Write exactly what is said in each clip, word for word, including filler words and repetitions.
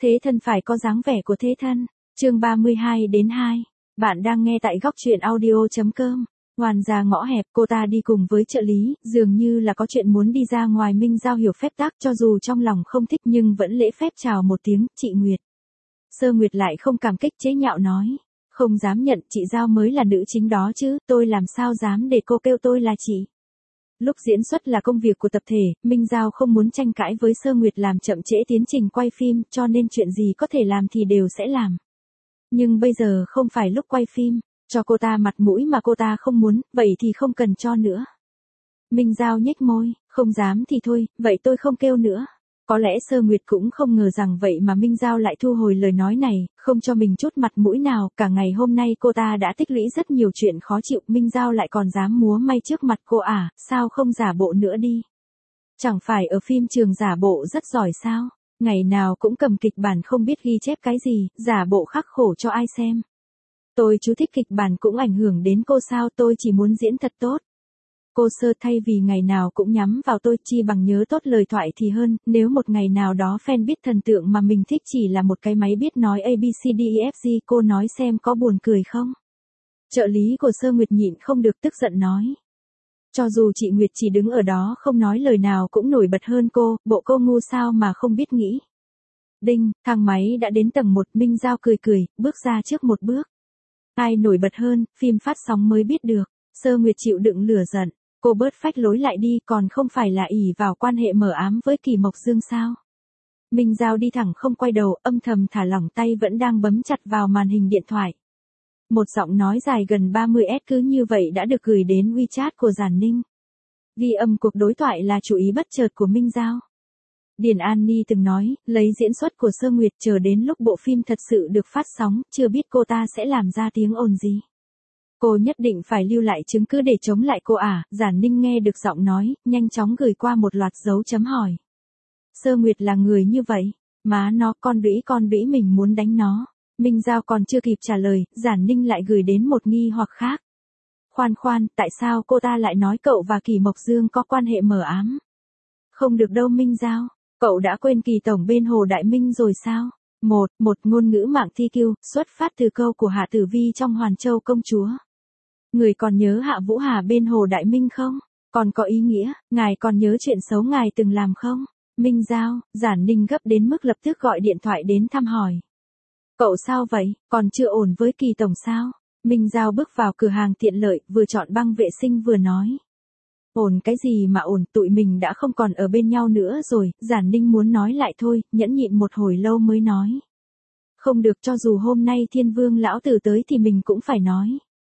Thế thân phải có dáng vẻ của thế thân. Chương ba mươi hai đến hai. Bạn đang nghe tại góc truyện audio chấm com. Hoàn ra ngõ hẹp, cô ta đi cùng với trợ lý, dường như là có chuyện muốn đi ra ngoài. Minh Giao hiểu phép tắc, cho dù trong lòng không thích nhưng vẫn lễ phép chào một tiếng, chị Nguyệt. Sơ Nguyệt lại không cảm kích, chế nhạo nói. Không dám nhận, chị Giao mới là nữ chính đó chứ, tôi làm sao dám để cô kêu tôi là chị. Lúc diễn xuất là công việc của tập thể, Minh Giao không muốn tranh cãi với Sơ Nguyệt làm chậm trễ tiến trình quay phim, cho nên chuyện gì có thể làm thì đều sẽ làm. Nhưng bây giờ không phải lúc quay phim, cho cô ta mặt mũi mà cô ta không muốn, vậy thì không cần cho nữa. Minh Giao nhếch môi, không dám thì thôi, vậy tôi không kêu nữa. Có lẽ Sơ Nguyệt cũng không ngờ rằng vậy mà Minh Giao lại thu hồi lời nói này, không cho mình chút mặt mũi nào. Cả ngày hôm nay cô ta đã tích lũy rất nhiều chuyện khó chịu, Minh Giao lại còn dám múa may trước mặt cô à, sao không giả bộ nữa đi. Chẳng phải ở phim trường giả bộ rất giỏi sao, ngày nào cũng cầm kịch bản không biết ghi chép cái gì, giả bộ khắc khổ cho ai xem. Tôi chú thích kịch bản cũng ảnh hưởng đến cô sao, tôi chỉ muốn diễn thật tốt. Cô Sơ, thay vì ngày nào cũng nhắm vào tôi, chi bằng nhớ tốt lời thoại thì hơn. Nếu một ngày nào đó fan biết thần tượng mà mình thích chỉ là một cái máy biết nói A B C D E F G, cô nói xem có buồn cười không? Trợ lý của Sơ Nguyệt nhịn không được tức giận nói. Cho dù chị Nguyệt chỉ đứng ở đó không nói lời nào cũng nổi bật hơn cô, bộ cô ngu sao mà không biết nghĩ. Đinh, thang máy đã đến tầng một, Minh Giao cười cười, bước ra trước một bước. Ai nổi bật hơn, phim phát sóng mới biết được. Sơ Nguyệt chịu đựng lửa giận. Cô bớt phách lối lại đi, còn không phải là ỷ vào quan hệ mờ ám với Kỳ Mộc Dương sao? Minh Giao đi thẳng không quay đầu, âm thầm thả lỏng tay vẫn đang bấm chặt vào màn hình điện thoại. Một giọng nói dài gần ba mươi S cứ như vậy đã được gửi đến WeChat của Giản Ninh. Ghi âm cuộc đối thoại là chú ý bất chợt của Minh Giao. Điền An Ni từng nói, lấy diễn xuất của Sơ Nguyệt chờ đến lúc bộ phim thật sự được phát sóng, chưa biết cô ta sẽ làm ra tiếng ồn gì. Cô nhất định phải lưu lại chứng cứ để chống lại cô à, Giản Ninh nghe được giọng nói, nhanh chóng gửi qua một loạt dấu chấm hỏi. Sơ Nguyệt là người như vậy, má nó, con đĩ con đĩ mình muốn đánh nó. Minh Giao còn chưa kịp trả lời, Giản Ninh lại gửi đến một nghi hoặc khác. Khoan khoan, tại sao cô ta lại nói cậu và Kỳ Mộc Dương có quan hệ mờ ám? Không được đâu Minh Giao, cậu đã quên Kỳ Tổng bên Hồ Đại Minh rồi sao? Một, một ngôn ngữ mạng thi kiu, xuất phát từ câu của Hạ Tử Vi trong Hoàn Châu Công Chúa. Người còn nhớ Hạ Vũ Hà bên Hồ Đại Minh không? Còn có ý nghĩa, ngài còn nhớ chuyện xấu ngài từng làm không? Minh Giao, Giản Ninh gấp đến mức lập tức gọi điện thoại đến thăm hỏi. Cậu sao vậy, còn chưa ổn với Kỳ Tổng sao? Minh Giao bước vào cửa hàng tiện lợi, vừa chọn băng vệ sinh vừa nói. Ổn cái gì mà ổn, tụi mình đã không còn ở bên nhau nữa rồi. Giản Ninh muốn nói lại thôi, nhẫn nhịn một hồi lâu mới nói. Không được, cho dù hôm nay Thiên Vương lão tử tới thì mình cũng phải nói.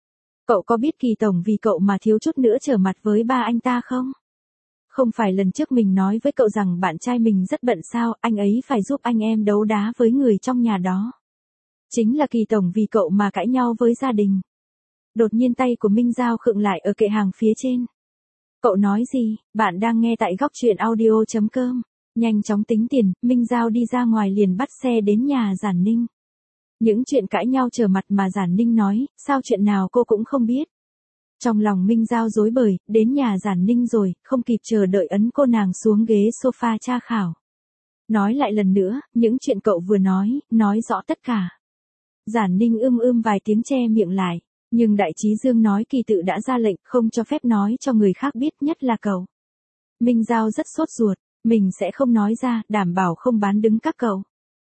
Cậu có biết Kỳ Tổng vì cậu mà thiếu chút nữa trở mặt với ba anh ta không? Không phải lần trước mình nói với cậu rằng bạn trai mình rất bận sao, anh ấy phải giúp anh em đấu đá với người trong nhà đó. Chính là Kỳ Tổng vì cậu mà cãi nhau với gia đình. Đột nhiên tay của Minh Giao khựng lại ở kệ hàng phía trên. Cậu nói gì? Bạn đang nghe tại góc truyện audio chấm com. Nhanh chóng tính tiền, Minh Giao đi ra ngoài liền bắt xe đến nhà Giản Ninh. Những chuyện cãi nhau trở mặt mà Giản Ninh nói, sao chuyện nào cô cũng không biết. Trong lòng Minh Giao rối bời, đến nhà Giản Ninh rồi, không kịp chờ đợi ấn cô nàng xuống ghế sofa tra khảo. Nói lại lần nữa, những chuyện cậu vừa nói, nói rõ tất cả. Giản Ninh ưm ưm vài tiếng che miệng lại, nhưng Đại Trí Dương nói Kỳ tự đã ra lệnh không cho phép nói cho người khác biết, nhất là cậu. Minh Giao rất sốt ruột, mình sẽ không nói ra, đảm bảo không bán đứng các cậu.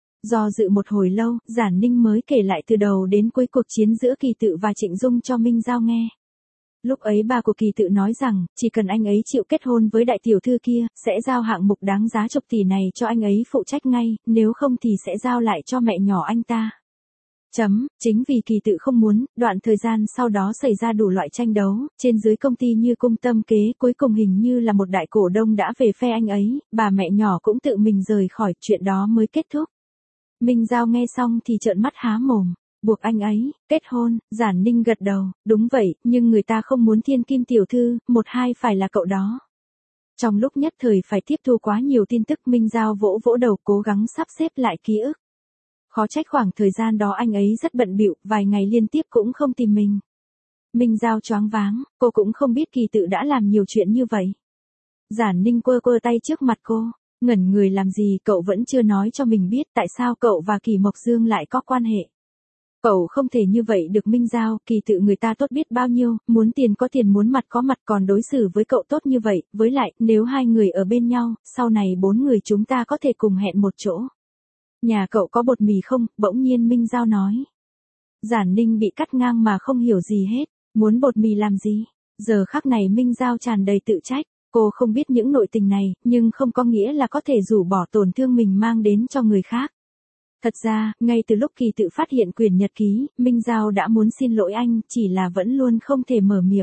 Do dự một hồi lâu, Giản Ninh mới kể lại từ đầu đến cuối cuộc chiến giữa Kỳ tự và Trịnh Dung cho Minh Giao nghe. Lúc ấy ba của Kỳ tự nói rằng, chỉ cần anh ấy chịu kết hôn với đại tiểu thư kia, sẽ giao hạng mục đáng giá chục tỷ này cho anh ấy phụ trách ngay, nếu không thì sẽ giao lại cho mẹ nhỏ anh ta. Chấm, chính vì Kỳ tự không muốn, đoạn thời gian sau đó xảy ra đủ loại tranh đấu, trên dưới công ty như cung tâm kế, cuối cùng hình như là một đại cổ đông đã về phe anh ấy, bà mẹ nhỏ cũng tự mình rời khỏi, chuyện đó mới kết thúc. Minh Giao nghe xong thì trợn mắt há mồm, buộc anh ấy, kết hôn, Giản Ninh gật đầu, đúng vậy, nhưng người ta không muốn thiên kim tiểu thư, một hai phải là cậu đó. Trong lúc nhất thời phải tiếp thu quá nhiều tin tức, Minh Giao vỗ vỗ đầu cố gắng sắp xếp lại ký ức. Khó trách khoảng thời gian đó anh ấy rất bận bịu, vài ngày liên tiếp cũng không tìm mình. Minh Giao choáng váng, cô cũng không biết Kỳ tự đã làm nhiều chuyện như vậy. Giản Ninh quơ quơ tay trước mặt cô, Ngẩn người làm gì, cậu vẫn chưa nói cho mình biết tại sao cậu và Kỳ Mộc Dương lại có quan hệ. Cậu không thể như vậy được Minh Giao, Kỳ Tự người ta tốt biết bao nhiêu, muốn tiền có tiền muốn mặt có mặt còn đối xử với cậu tốt như vậy, với lại, nếu hai người ở bên nhau, sau này bốn người chúng ta có thể cùng hẹn một chỗ. Nhà cậu có bột mì không? Bỗng nhiên Minh Giao nói. Giản Ninh bị cắt ngang mà không hiểu gì hết, muốn bột mì làm gì? Giờ khắc này Minh Giao tràn đầy tự trách, cô không biết những nội tình này, nhưng không có nghĩa là có thể rũ bỏ tổn thương mình mang đến cho người khác. Thật ra, ngay từ lúc Kỳ Tự phát hiện quyển nhật ký, Minh Giao đã muốn xin lỗi anh, chỉ là vẫn luôn không thể mở miệng.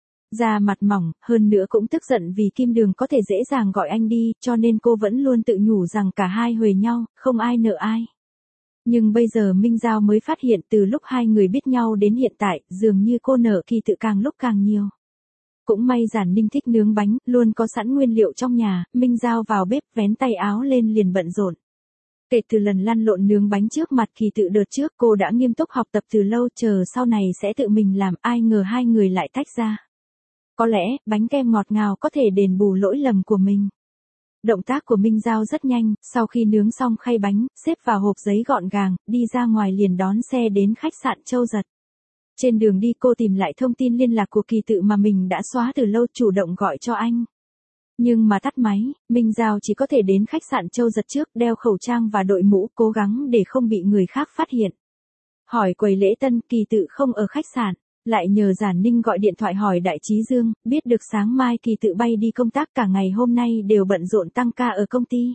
Da mặt mỏng, hơn nữa cũng tức giận vì Kim Đường có thể dễ dàng gọi anh đi, cho nên cô vẫn luôn tự nhủ rằng cả hai huề nhau, không ai nợ ai. Nhưng bây giờ Minh Giao mới phát hiện từ lúc hai người biết nhau đến hiện tại, dường như cô nợ Kỳ Tự càng lúc càng nhiều. Cũng may Giản Ninh thích nướng bánh, luôn có sẵn nguyên liệu trong nhà, Minh Giao vào bếp vén tay áo lên liền bận rộn. Kể từ lần lăn lộn nướng bánh trước mặt Kỳ Tự đợt trước, cô đã nghiêm túc học tập từ lâu, chờ sau này sẽ tự mình làm, ai ngờ hai người lại tách ra. Có lẽ, bánh kem ngọt ngào có thể đền bù lỗi lầm của mình. Động tác của Minh Giao rất nhanh, sau khi nướng xong khay bánh, xếp vào hộp giấy gọn gàng, đi ra ngoài liền đón xe đến khách sạn Châu Giật. Trên đường đi cô tìm lại thông tin liên lạc của Kỳ Tự mà mình đã xóa từ lâu, chủ động gọi cho anh. Nhưng mà tắt máy, Minh Giao chỉ có thể đến khách sạn Châu Giật trước, đeo khẩu trang và đội mũ, cố gắng để không bị người khác phát hiện. Hỏi quầy lễ tân, Kỳ Tự không ở khách sạn, lại nhờ Giản Ninh gọi điện thoại hỏi Đại Trí Dương, biết được sáng mai Kỳ Tự bay đi công tác, cả ngày hôm nay đều bận rộn tăng ca ở công ty.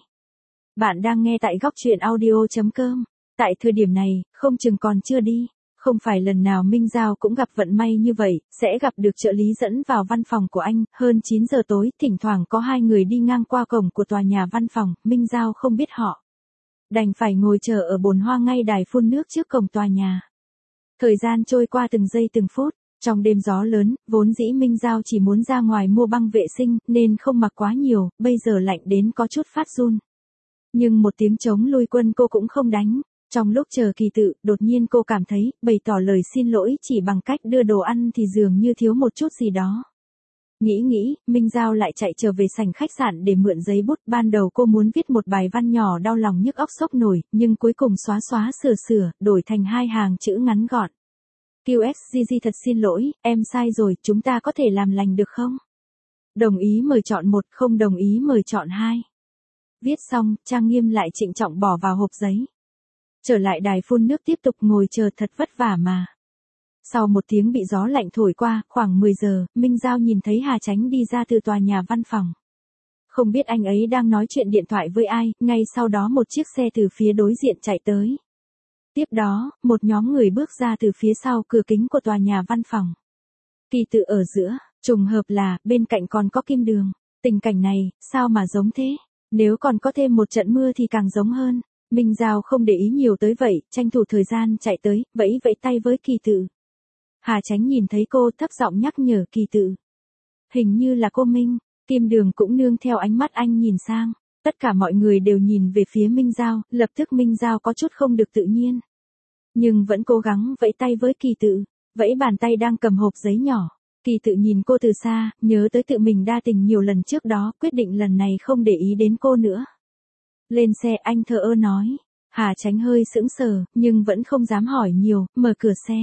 Bạn đang nghe tại góc truyện audio chấm com. Tại thời điểm này, không chừng còn chưa đi. Không phải lần nào Minh Giao cũng gặp vận may như vậy, sẽ gặp được trợ lý dẫn vào văn phòng của anh, hơn chín giờ tối, thỉnh thoảng có hai người đi ngang qua cổng của tòa nhà văn phòng, Minh Giao không biết họ. Đành phải ngồi chờ ở bồn hoa ngay đài phun nước trước cổng tòa nhà. Thời gian trôi qua từng giây từng phút, trong đêm gió lớn, vốn dĩ Minh Giao chỉ muốn ra ngoài mua băng vệ sinh, nên không mặc quá nhiều, bây giờ lạnh đến có chút phát run. Nhưng một tiếng trống lui quân cô cũng không đánh. Trong lúc chờ Kỳ Tự, đột nhiên cô cảm thấy, bày tỏ lời xin lỗi chỉ bằng cách đưa đồ ăn thì dường như thiếu một chút gì đó. Nghĩ nghĩ, Minh Giao lại chạy trở về sảnh khách sạn để mượn giấy bút, ban đầu cô muốn viết một bài văn nhỏ đau lòng nhức óc sốc nổi, nhưng cuối cùng xóa xóa sửa sửa, đổi thành hai hàng chữ ngắn gọn. quy ét giê giê thật xin lỗi, em sai rồi, chúng ta có thể làm lành được không? Đồng ý mời chọn một, không đồng ý mời chọn hai. Viết xong, trang nghiêm lại trịnh trọng bỏ vào hộp giấy. Trở lại đài phun nước tiếp tục ngồi chờ, thật vất vả mà. Sau một tiếng bị gió lạnh thổi qua, khoảng mười giờ, Minh Giao nhìn thấy Hà Chánh đi ra từ tòa nhà văn phòng. Không biết anh ấy đang nói chuyện điện thoại với ai, ngay sau đó một chiếc xe từ phía đối diện chạy tới. Tiếp đó, một nhóm người bước ra từ phía sau cửa kính của tòa nhà văn phòng. Kỳ Tự ở giữa, trùng hợp là, bên cạnh còn có Kim Đường. Tình cảnh này, sao mà giống thế? Nếu còn có thêm một trận mưa thì càng giống hơn. Minh Giao không để ý nhiều tới vậy, tranh thủ thời gian chạy tới, vẫy vẫy tay với Kỳ Tự. Hà Chánh nhìn thấy cô, thấp giọng nhắc nhở Kỳ Tự. Hình như là cô Minh. Kim Đường cũng nương theo ánh mắt anh nhìn sang. Tất cả mọi người đều nhìn về phía Minh Giao, lập tức Minh Giao có chút không được tự nhiên. Nhưng vẫn cố gắng vẫy tay với Kỳ Tự, vẫy bàn tay đang cầm hộp giấy nhỏ. Kỳ Tự nhìn cô từ xa, nhớ tới tự mình đa tình nhiều lần trước đó, quyết định lần này không để ý đến cô nữa. Lên xe, anh thờ ơ nói. Hà Chánh hơi sững sờ, nhưng vẫn không dám hỏi nhiều, mở cửa xe.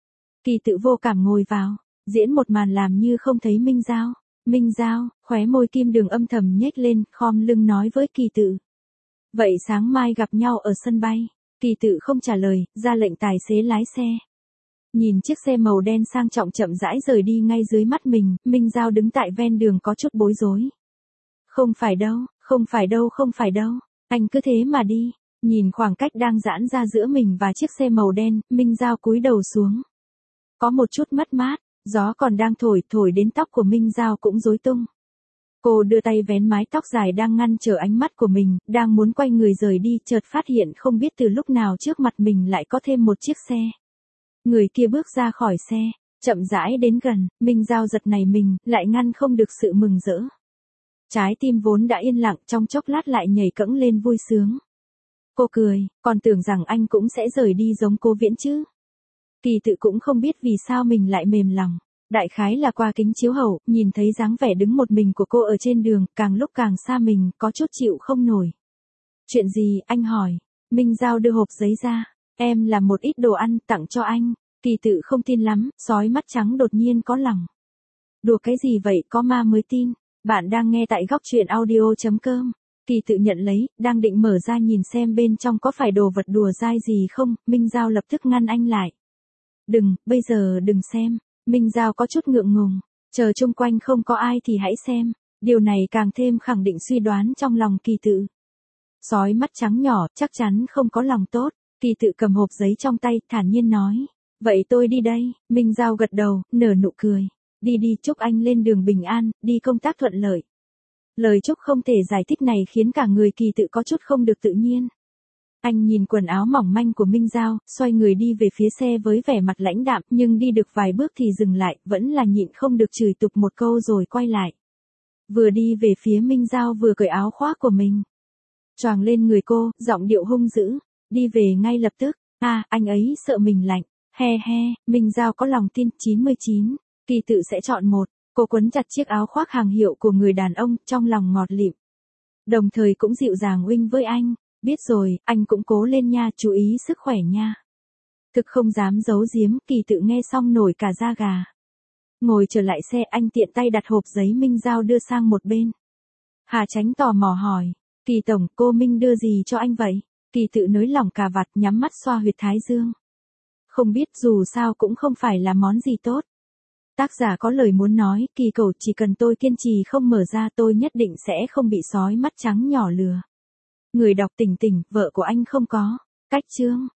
Kỳ Tự vô cảm ngồi vào, diễn một màn làm như không thấy Minh Giao. Minh Giao, khóe môi Kim Đường âm thầm nhếch lên, khom lưng nói với Kỳ Tự. Vậy sáng mai gặp nhau ở sân bay. Kỳ Tự không trả lời, ra lệnh tài xế lái xe. Nhìn chiếc xe màu đen sang trọng chậm rãi rời đi ngay dưới mắt mình, Minh Giao đứng tại ven đường có chút bối rối. Không phải đâu, không phải đâu, không phải đâu, anh cứ thế mà đi. Nhìn khoảng cách đang giãn ra giữa mình và chiếc xe màu đen, Minh Giao cúi đầu xuống. Có một chút mất mát, gió còn đang thổi, thổi đến tóc của Minh Giao cũng rối tung. Cô đưa tay vén mái tóc dài đang ngăn trở ánh mắt của mình, đang muốn quay người rời đi, chợt phát hiện không biết từ lúc nào trước mặt mình lại có thêm một chiếc xe. Người kia bước ra khỏi xe, chậm rãi đến gần, Minh Giao giật nảy mình, lại ngăn không được sự mừng rỡ. Trái tim vốn đã yên lặng trong chốc lát lại nhảy cẫng lên vui sướng. Cô cười, còn tưởng rằng anh cũng sẽ rời đi giống cô Viễn chứ. Kỳ Tự cũng không biết vì sao mình lại mềm lòng. Đại khái là qua kính chiếu hậu, nhìn thấy dáng vẻ đứng một mình của cô ở trên đường, càng lúc càng xa mình, có chút chịu không nổi. Chuyện gì, anh hỏi. Minh Giao đưa hộp giấy ra. Em làm một ít đồ ăn, tặng cho anh. Kỳ tự không tin lắm, sói mắt trắng đột nhiên có lòng. Đùa cái gì vậy, có ma mới tin. Bạn đang nghe tại góc truyện audio.com. Kỳ tự nhận lấy, đang định mở ra nhìn xem bên trong có phải đồ vật đùa dai gì không, Minh Giao lập tức ngăn anh lại. Đừng, bây giờ đừng xem. Minh Giao có chút ngượng ngùng. Chờ chung quanh không có ai thì hãy xem. Điều này càng thêm khẳng định suy đoán trong lòng kỳ tự. Sói mắt trắng nhỏ, chắc chắn không có lòng tốt. Kỳ tự cầm hộp giấy trong tay, thản nhiên nói. Vậy tôi đi đây. Minh Giao gật đầu, nở nụ cười. Đi đi, chúc anh lên đường bình an, đi công tác thuận lợi. Lời chúc không thể giải thích này khiến cả người kỳ tự có chút không được tự nhiên. Anh nhìn quần áo mỏng manh của Minh Giao, xoay người đi về phía xe với vẻ mặt lãnh đạm, nhưng đi được vài bước thì dừng lại, vẫn là nhịn không được chửi tục một câu rồi quay lại. Vừa đi về phía Minh Giao vừa cởi áo khoác của mình. Choàng lên người cô, giọng điệu hung dữ, đi về ngay lập tức. À, anh ấy sợ mình lạnh. He he, Minh Giao có lòng tin chín mươi chín, kỳ tự sẽ chọn một. Cô quấn chặt chiếc áo khoác hàng hiệu của người đàn ông, trong lòng ngọt lịm. Đồng thời cũng dịu dàng uýnh với anh. Biết rồi, anh cũng cố lên nha, chú ý sức khỏe nha. Thực không dám giấu giếm, kỳ tự nghe xong nổi cả da gà. Ngồi trở lại xe, anh tiện tay đặt hộp giấy Minh Giao đưa sang một bên. Hà Chánh tò mò hỏi. Kỳ tổng, cô Minh đưa gì cho anh vậy? Kỳ tự nới lỏng cà vạt, nhắm mắt xoa huyệt thái dương. Không biết, dù sao cũng không phải là món gì tốt. Tác giả có lời muốn nói, kỳ cầu, chỉ cần tôi kiên trì không mở ra tôi nhất định sẽ không bị sói mắt trắng nhỏ lừa. Người đọc tỉnh tỉnh, vợ của anh không có. Cách chương.